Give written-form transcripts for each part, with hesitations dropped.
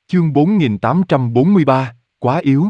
Chương 4843, quá yếu.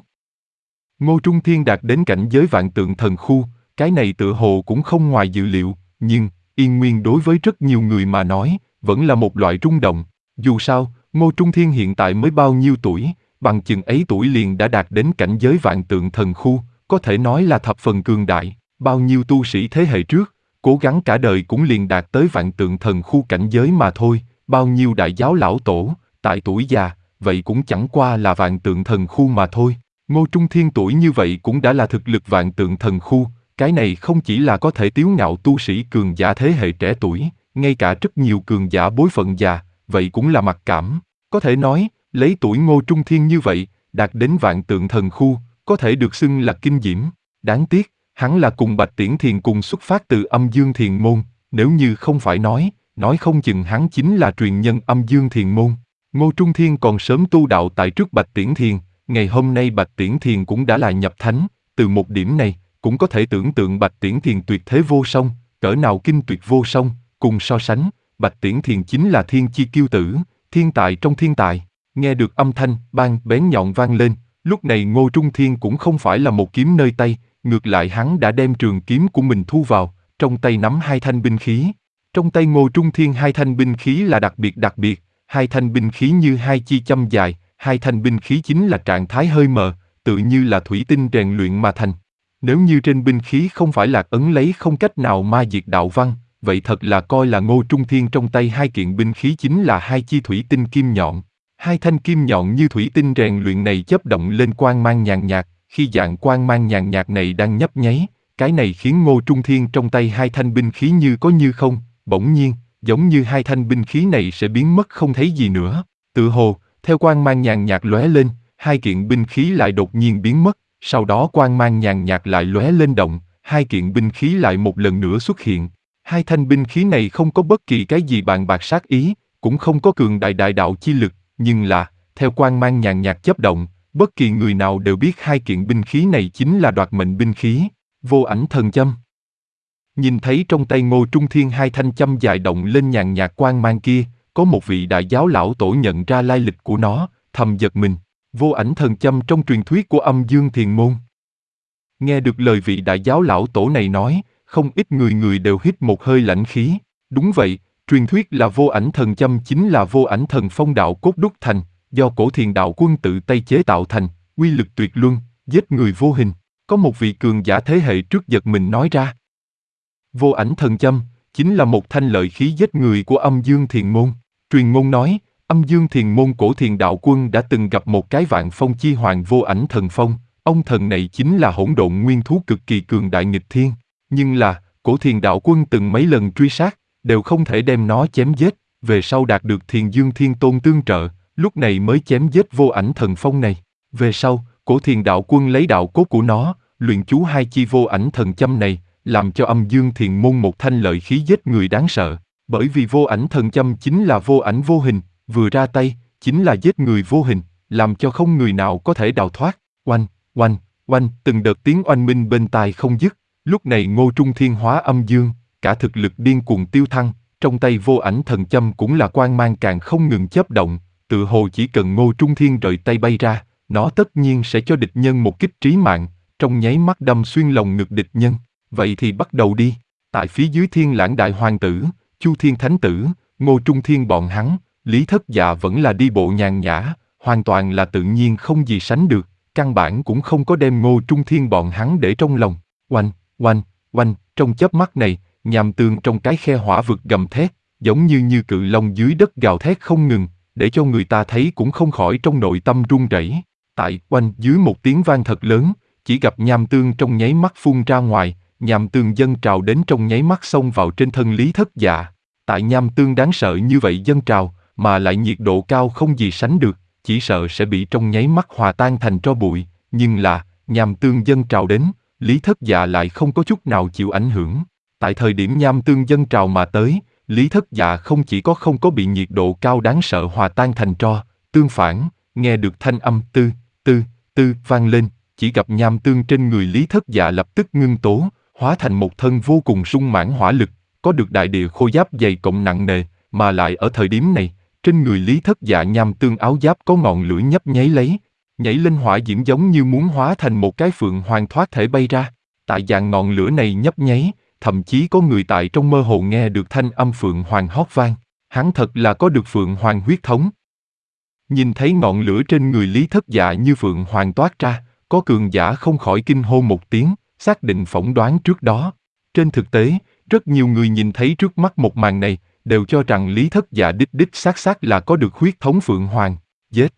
Ngô Trung Thiên đạt đến cảnh giới vạn tượng thần khu, cái này tựa hồ cũng không ngoài dự liệu, nhưng, Yên Nguyên đối với rất nhiều người mà nói, vẫn là một loại rung động. Dù sao, Ngô Trung Thiên hiện tại mới bao nhiêu tuổi, bằng chừng ấy tuổi liền đã đạt đến cảnh giới vạn tượng thần khu, có thể nói là thập phần cường đại, bao nhiêu tu sĩ thế hệ trước, cố gắng cả đời cũng liền đạt tới vạn tượng thần khu cảnh giới mà thôi, bao nhiêu đại giáo lão tổ, tại tuổi già, vậy cũng chẳng qua là vạn tượng thần khu mà thôi. Ngô Trung Thiên tuổi như vậy cũng đã là thực lực vạn tượng thần khu, cái này không chỉ là có thể tiếu ngạo tu sĩ cường giả thế hệ trẻ tuổi, ngay cả rất nhiều cường giả bối phận già, vậy cũng là mặc cảm. Có thể nói, lấy tuổi Ngô Trung Thiên như vậy, đạt đến vạn tượng thần khu, có thể được xưng là kinh diễm. Đáng tiếc, hắn là cùng Bạch Tiễn Thiền cùng xuất phát từ Âm Dương Thiền môn, nếu như không phải nói không chừng hắn chính là truyền nhân Âm Dương Thiền môn. Ngô Trung Thiên còn sớm tu đạo tại trước Bạch Tiễn Thiền, ngày hôm nay Bạch Tiễn Thiền cũng đã là nhập thánh, từ một điểm này, cũng có thể tưởng tượng Bạch Tiễn Thiền tuyệt thế vô song, cỡ nào kinh tuyệt vô song, cùng so sánh, Bạch Tiễn Thiền chính là thiên chi kiêu tử, thiên tài trong thiên tài. Nghe được âm thanh bén nhọn vang lên, lúc này Ngô Trung Thiên cũng không phải là một kiếm nơi tay, ngược lại hắn đã đem trường kiếm của mình thu vào, trong tay nắm hai thanh binh khí. Trong tay Ngô Trung Thiên hai thanh binh khí là đặc biệt, hai thanh binh khí như hai chi châm dài, hai thanh binh khí chính là trạng thái hơi mờ, tự như là thủy tinh rèn luyện mà thành. Nếu như trên binh khí không phải lạc ấn lấy không cách nào ma diệt đạo văn, vậy thật là coi là Ngô Trung Thiên trong tay hai kiện binh khí chính là hai chi thủy tinh kim nhọn. Hai thanh kim nhọn như thủy tinh rèn luyện này chớp động lên quang mang nhàn nhạt, khi dạng quang mang nhàn nhạt này đang nhấp nháy, cái này khiến Ngô Trung Thiên trong tay hai thanh binh khí như có như không, bỗng nhiên, giống như hai thanh binh khí này sẽ biến mất không thấy gì nữa. Tự hồ, theo quang mang nhàn nhạt lóe lên, hai kiện binh khí lại đột nhiên biến mất, sau đó quang mang nhàn nhạt lại lóe lên động, hai kiện binh khí lại một lần nữa xuất hiện. Hai thanh binh khí này không có bất kỳ cái gì bàn bạc sát ý, cũng không có cường đại đại đạo chi lực, nhưng là, theo quang mang nhàn nhạt chớp động, bất kỳ người nào đều biết hai kiện binh khí này chính là đoạt mệnh binh khí, vô ảnh thần châm. Nhìn thấy trong tay Ngô Trung Thiên hai thanh châm dài động lên nhàn nhạt quang mang kia, có một vị đại giáo lão tổ nhận ra lai lịch của nó, thầm giật mình, vô ảnh thần châm trong truyền thuyết của Âm Dương Thiền môn. Nghe được lời vị đại giáo lão tổ này nói, không ít người đều hít một hơi lãnh khí. Đúng vậy, truyền thuyết là vô ảnh thần châm chính là vô ảnh thần phong đạo cốt đúc thành, do Cổ Thiền đạo quân tự tay chế tạo thành, uy lực tuyệt luân, giết người vô hình. Có một vị cường giả thế hệ trước giật mình nói ra. Vô ảnh thần châm chính là một thanh lợi khí giết người của Âm Dương Thiền môn. Truyền ngôn nói, Âm Dương Thiền môn Cổ Thiền đạo quân đã từng gặp một cái vạn phong chi hoàng vô ảnh thần phong. Ông thần này chính là hỗn độn nguyên thú cực kỳ cường đại nghịch thiên. Nhưng là, Cổ Thiền đạo quân từng mấy lần truy sát, đều không thể đem nó chém giết. Về sau đạt được Thiền Dương Thiên Tôn tương trợ, lúc này mới chém giết vô ảnh thần phong này. Về sau, Cổ Thiền đạo quân lấy đạo cốt của nó, luyện chú hai chi vô ảnh thần châm này, làm cho Âm Dương Thiền môn một thanh lợi khí giết người đáng sợ. Bởi vì vô ảnh thần châm chính là vô ảnh vô hình, vừa ra tay, chính là giết người vô hình, làm cho không người nào có thể đào thoát. Oanh, oanh, oanh, từng đợt tiếng oanh minh bên tai không dứt. Lúc này Ngô Trung Thiên hóa âm dương, cả thực lực điên cuồng tiêu thăng, trong tay vô ảnh thần châm cũng là quang mang càng không ngừng chớp động, tự hồ chỉ cần Ngô Trung Thiên rời tay bay ra, nó tất nhiên sẽ cho địch nhân một kích trí mạng, trong nháy mắt đâm xuyên lồng ngực địch nhân. Vậy thì bắt đầu đi. Tại phía dưới Thiên Lãng đại hoàng tử, Chu Thiên thánh tử, Ngô Trung Thiên bọn hắn, Lý Thất Dạ vẫn là đi bộ nhàn nhã, hoàn toàn là tự nhiên không gì sánh được, căn bản cũng không có đem Ngô Trung Thiên bọn hắn để trong lòng. Oanh, oanh, oanh, trong chớp mắt này, nham tương trong cái khe hỏa vực gầm thét, giống như cự long dưới đất gào thét không ngừng, để cho người ta thấy cũng không khỏi trong nội tâm run rẩy. Tại oanh dưới một tiếng vang thật lớn, chỉ gặp nham tương trong nháy mắt phun ra ngoài, nham tương dâng trào đến trong nháy mắt xông vào trên thân Lý Thất Dạ. Tại nham tương đáng sợ như vậy dâng trào, mà lại nhiệt độ cao không gì sánh được, chỉ sợ sẽ bị trong nháy mắt hòa tan thành tro bụi, nhưng là, nham tương dâng trào đến, Lý Thất Dạ lại không có chút nào chịu ảnh hưởng. Tại thời điểm nham tương dâng trào mà tới, Lý Thất Dạ không chỉ không có bị nhiệt độ cao đáng sợ hòa tan thành tro, tương phản, nghe được thanh âm tư, tư, tư vang lên, chỉ gặp nham tương trên người Lý Thất Dạ lập tức ngưng tố, hóa thành một thân vô cùng sung mãn hỏa lực, có được đại địa khôi giáp dày cộng nặng nề, mà lại ở thời điểm này, Trên người Lý Thất Dạ Nham Tương áo giáp có ngọn lửa nhấp nháy lấy, nhảy lên hỏa diễm giống như muốn hóa thành một cái phượng hoàng thoát thể bay ra. Tại dạng ngọn lửa này nhấp nháy, thậm chí có người tại trong mơ hồ nghe được thanh âm phượng hoàng hót vang. Hắn thật là có được phượng hoàng huyết thống. Nhìn thấy ngọn lửa trên người Lý Thất Dạ như phượng hoàng toát ra, có cường giả không khỏi kinh hô một tiếng, xác định phỏng đoán trước đó. Trên thực tế, rất nhiều người nhìn thấy trước mắt một màn này, đều cho rằng Lý Thất Dạ đích xác là có được huyết thống phượng hoàng. Giết!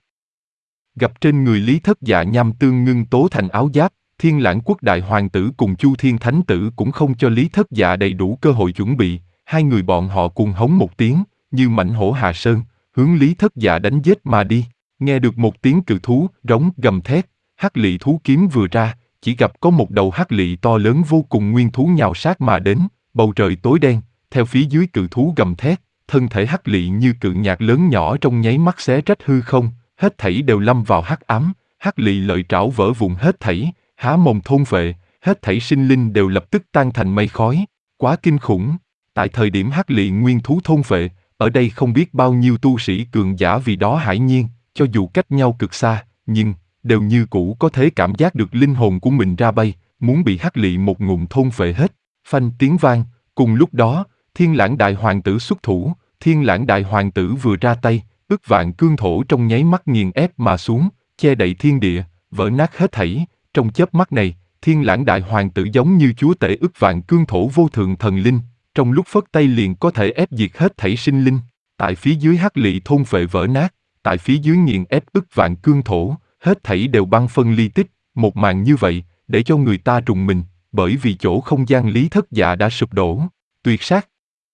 Gặp trên người Lý Thất Dạ Nham Tương ngưng tố thành áo giáp, Thiên Lãng Quốc đại hoàng tử cùng Chu Thiên Thánh tử cũng không cho Lý Thất Dạ đầy đủ cơ hội chuẩn bị, hai người bọn họ cùng hống một tiếng, như mãnh hổ hạ sơn, hướng Lý Thất Dạ đánh giết mà đi. Nghe được một tiếng cự thú rống gầm thét, hắc lỵ thú kiếm vừa ra, chỉ gặp có một đầu hắc lỵ to lớn vô cùng nguyên thú nhào sát mà đến, bầu trời tối đen, theo phía dưới cự thú gầm thét, thân thể hắc lỵ như cự nhạc lớn nhỏ trong nháy mắt xé rách hư không, hết thảy đều lâm vào hắc ám, hắc lỵ lợi trảo vỡ vụn hết thảy, há mồm thôn phệ, hết thảy sinh linh đều lập tức tan thành mây khói, quá kinh khủng. Tại thời điểm hắc lỵ nguyên thú thôn phệ, ở đây không biết bao nhiêu tu sĩ cường giả vì đó hãi nhiên, cho dù cách nhau cực xa, nhưng đều như cũ có thể cảm giác được linh hồn của mình ra bay, muốn bị hắc lỵ một ngụm thôn phệ hết. Phanh tiếng vang, cùng lúc đó, Thiên Lãng đại hoàng tử xuất thủ, Thiên Lãng đại hoàng tử vừa ra tay, ức vạn cương thổ trong nháy mắt nghiền ép mà xuống, che đậy thiên địa, vỡ nát hết thảy. Trong chớp mắt này, Thiên Lãng đại hoàng tử giống như chúa tể ức vạn cương thổ vô thượng thần linh, trong lúc phất tay liền có thể ép diệt hết thảy sinh linh. Tại phía dưới hắc lỵ thôn phệ vỡ nát, tại phía dưới nghiền ép ức vạn cương thổ, hết thảy đều băng phân ly tích. Một màn như vậy, để cho người ta rùng mình, bởi vì chỗ không gian Lý Thất Dạ đã sụp đổ, tuyệt sát.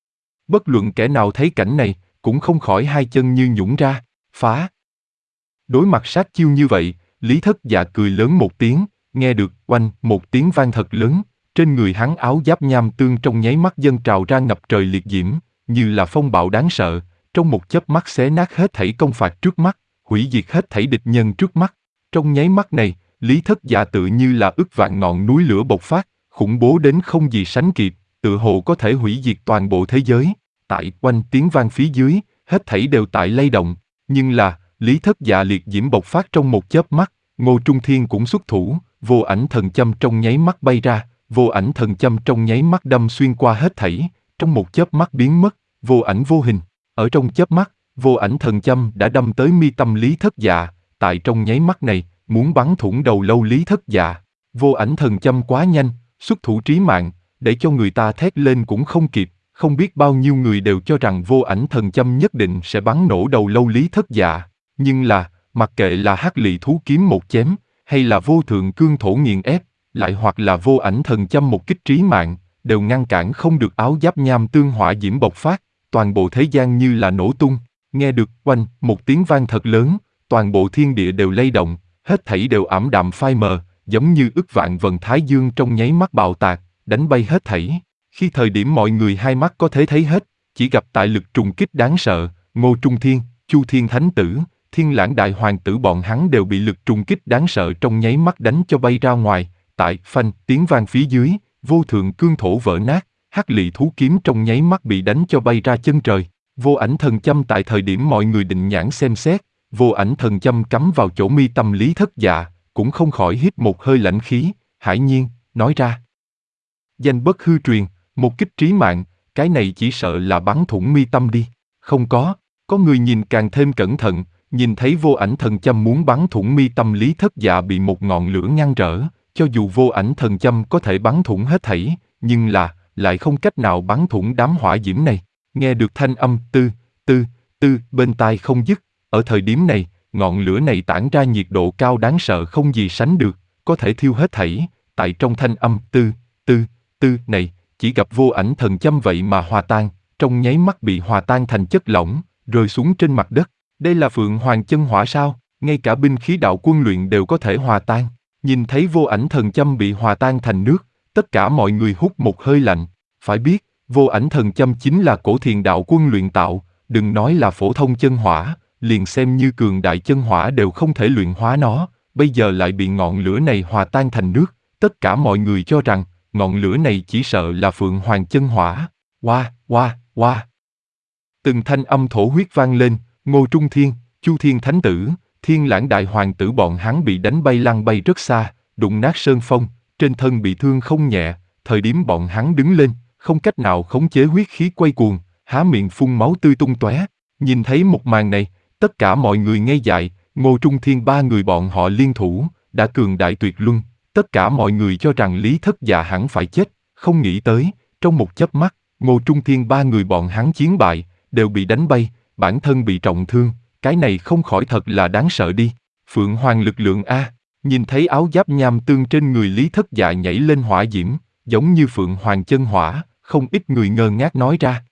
Bất luận kẻ nào thấy cảnh này, cũng không khỏi hai chân như nhũn ra, phá. Đối mặt sát chiêu như vậy, Lý Thất Dạ cười lớn một tiếng, nghe được oanh một tiếng vang thật lớn, trên người hắn áo giáp nham tương trong nháy mắt dâng trào ra ngập trời liệt diễm, như là phong bạo đáng sợ, trong một chớp mắt xé nát hết thảy công phạt trước mắt, hủy diệt hết thảy địch nhân trước mắt. Trong nháy mắt này, Lý Thất Dạ tự như là ức vạn ngọn núi lửa bộc phát, khủng bố đến không gì sánh kịp, tự hồ có thể hủy diệt toàn bộ thế giới. Tại quanh tiếng vang phía dưới, hết thảy đều tại lay động, nhưng là, Lý Thất Dạ liệt diễm bộc phát trong một chớp mắt, Ngô Trung Thiên cũng xuất thủ, vô ảnh thần châm trong nháy mắt bay ra, vô ảnh thần châm trong nháy mắt đâm xuyên qua hết thảy, trong một chớp mắt biến mất, vô ảnh vô hình. Ở trong chớp mắt, vô ảnh thần châm đã đâm tới mi tâm Lý Thất Dạ, tại trong nháy mắt này, muốn bắn thủng đầu lâu Lý Thất Dạ. Vô ảnh thần châm quá nhanh, xuất thủ trí mạng, để cho người ta thét lên cũng không kịp, không biết bao nhiêu người đều cho rằng vô ảnh thần châm nhất định sẽ bắn nổ đầu lâu Lý Thất Dạ. Nhưng là, mặc kệ là hắc lỵ thú kiếm một chém, hay là vô thượng cương thổ nghiền ép, lại hoặc là vô ảnh thần châm một kích trí mạng, đều ngăn cản không được áo giáp nham tương hỏa diễm bộc phát, toàn bộ thế gian như là nổ tung. Nghe được oanh một tiếng vang thật lớn, toàn bộ thiên địa đều lay động, hết thảy đều ảm đạm phai mờ, giống như ức vạn vầng thái dương trong nháy mắt bạo tạc, đánh bay hết thảy. Khi thời điểm mọi người hai mắt có thể thấy hết, chỉ gặp tại lực trùng kích đáng sợ, Ngô Trung Thiên, Chu Thiên Thánh tử, Thiên Lãng đại hoàng tử bọn hắn đều bị lực trùng kích đáng sợ trong nháy mắt đánh cho bay ra ngoài. Tại phanh tiếng vang phía dưới, vô thượng cương thổ vỡ nát, hắc lỵ thú kiếm trong nháy mắt bị đánh cho bay ra chân trời. Vô ảnh thần châm tại thời điểm mọi người định nhãn xem xét, vô ảnh thần châm cắm vào chỗ mi tâm Lý Thất Dạ, cũng không khỏi hít một hơi lãnh khí, hải nhiên, nói ra. Danh bất hư truyền, một kích trí mạng, cái này chỉ sợ là bắn thủng mi tâm đi. Không có người nhìn càng thêm cẩn thận, nhìn thấy vô ảnh thần châm muốn bắn thủng mi tâm Lý Thất Dạ bị một ngọn lửa ngăn trở, cho dù vô ảnh thần châm có thể bắn thủng hết thảy, nhưng là, lại không cách nào bắn thủng đám hỏa diễm này. Nghe được thanh âm tư bên tai không dứt, ở thời điểm này, ngọn lửa này tản ra nhiệt độ cao đáng sợ không gì sánh được, có thể thiêu hết thảy. Tại trong thanh âm tư này, chỉ gặp vô ảnh thần châm vậy mà hòa tan, trong nháy mắt bị hòa tan thành chất lỏng, rơi xuống trên mặt đất. Đây là Phượng Hoàng chân hỏa sao? Ngay cả binh khí đạo quân luyện đều có thể hòa tan. Nhìn thấy vô ảnh thần châm bị hòa tan thành nước, tất cả mọi người hút một hơi lạnh. Phải biết, vô ảnh thần châm chính là cổ thiền đạo quân luyện tạo, đừng nói là phổ thông chân hỏa, liền xem như cường đại chân hỏa đều không thể luyện hóa nó, bây giờ lại bị ngọn lửa này hòa tan thành nước, tất cả mọi người cho rằng, ngọn lửa này chỉ sợ là Phượng Hoàng chân hỏa. Từng thanh âm thổ huyết vang lên, Ngô Trung Thiên, Chu Thiên Thánh Tử, Thiên Lãng Đại Hoàng tử bọn hắn bị đánh bay lăn bay rất xa, đụng nát sơn phong, trên thân bị thương không nhẹ, thời điểm bọn hắn đứng lên, không cách nào khống chế huyết khí quay cuồng, há miệng phun máu tươi tung tóe. Nhìn thấy một màn này, tất cả mọi người ngây dại, Ngô Trung Thiên ba người bọn họ liên thủ, đã cường đại tuyệt luân, tất cả mọi người cho rằng Lý Thất Dạ hẳn phải chết, không nghĩ tới, trong một chớp mắt, Ngô Trung Thiên ba người bọn hắn chiến bại, đều bị đánh bay, bản thân bị trọng thương, cái này không khỏi thật là đáng sợ đi. Phượng Hoàng lực lượng A, nhìn thấy áo giáp nham tương trên người Lý Thất Dạ nhảy lên hỏa diễm, giống như Phượng Hoàng chân hỏa, không ít người ngơ ngác nói ra,